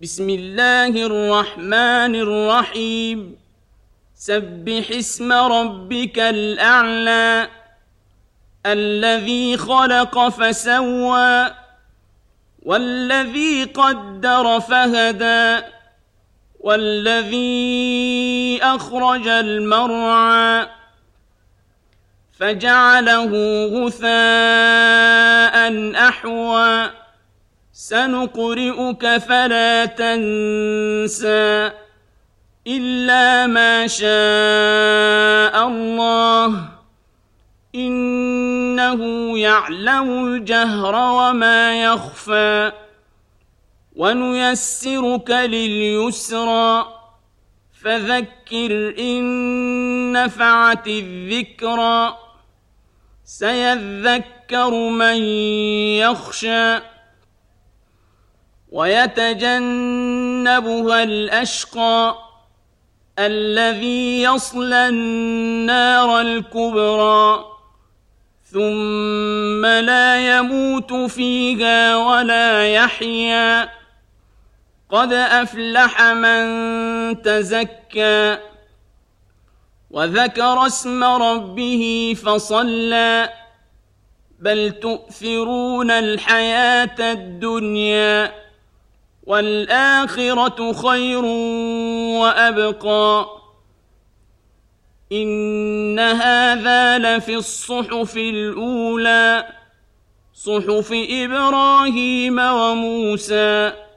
بسم الله الرحمن الرحيم سبح اسم ربك الأعلى الذي خلق فسوى والذي قدر فهدى والذي أخرج المرعى فجعله غثاء أحوى سنقرئك فلا تنسى إلا ما شاء الله إنه يعلم الجهر وما يخفى ونيسرك لليسرى فذكر إن نفعت الذكرى سيذكر من يخشى ويتجنبها الأشقى الذي يصلى النار الكبرى ثم لا يموت فيها ولا يحيا قد أفلح من تزكى وذكر اسم ربه فصلى بل تؤثرون الحياة الدنيا والآخرة خير وأبقى إن هذا لفي الصحف الأولى صحف إبراهيم وموسى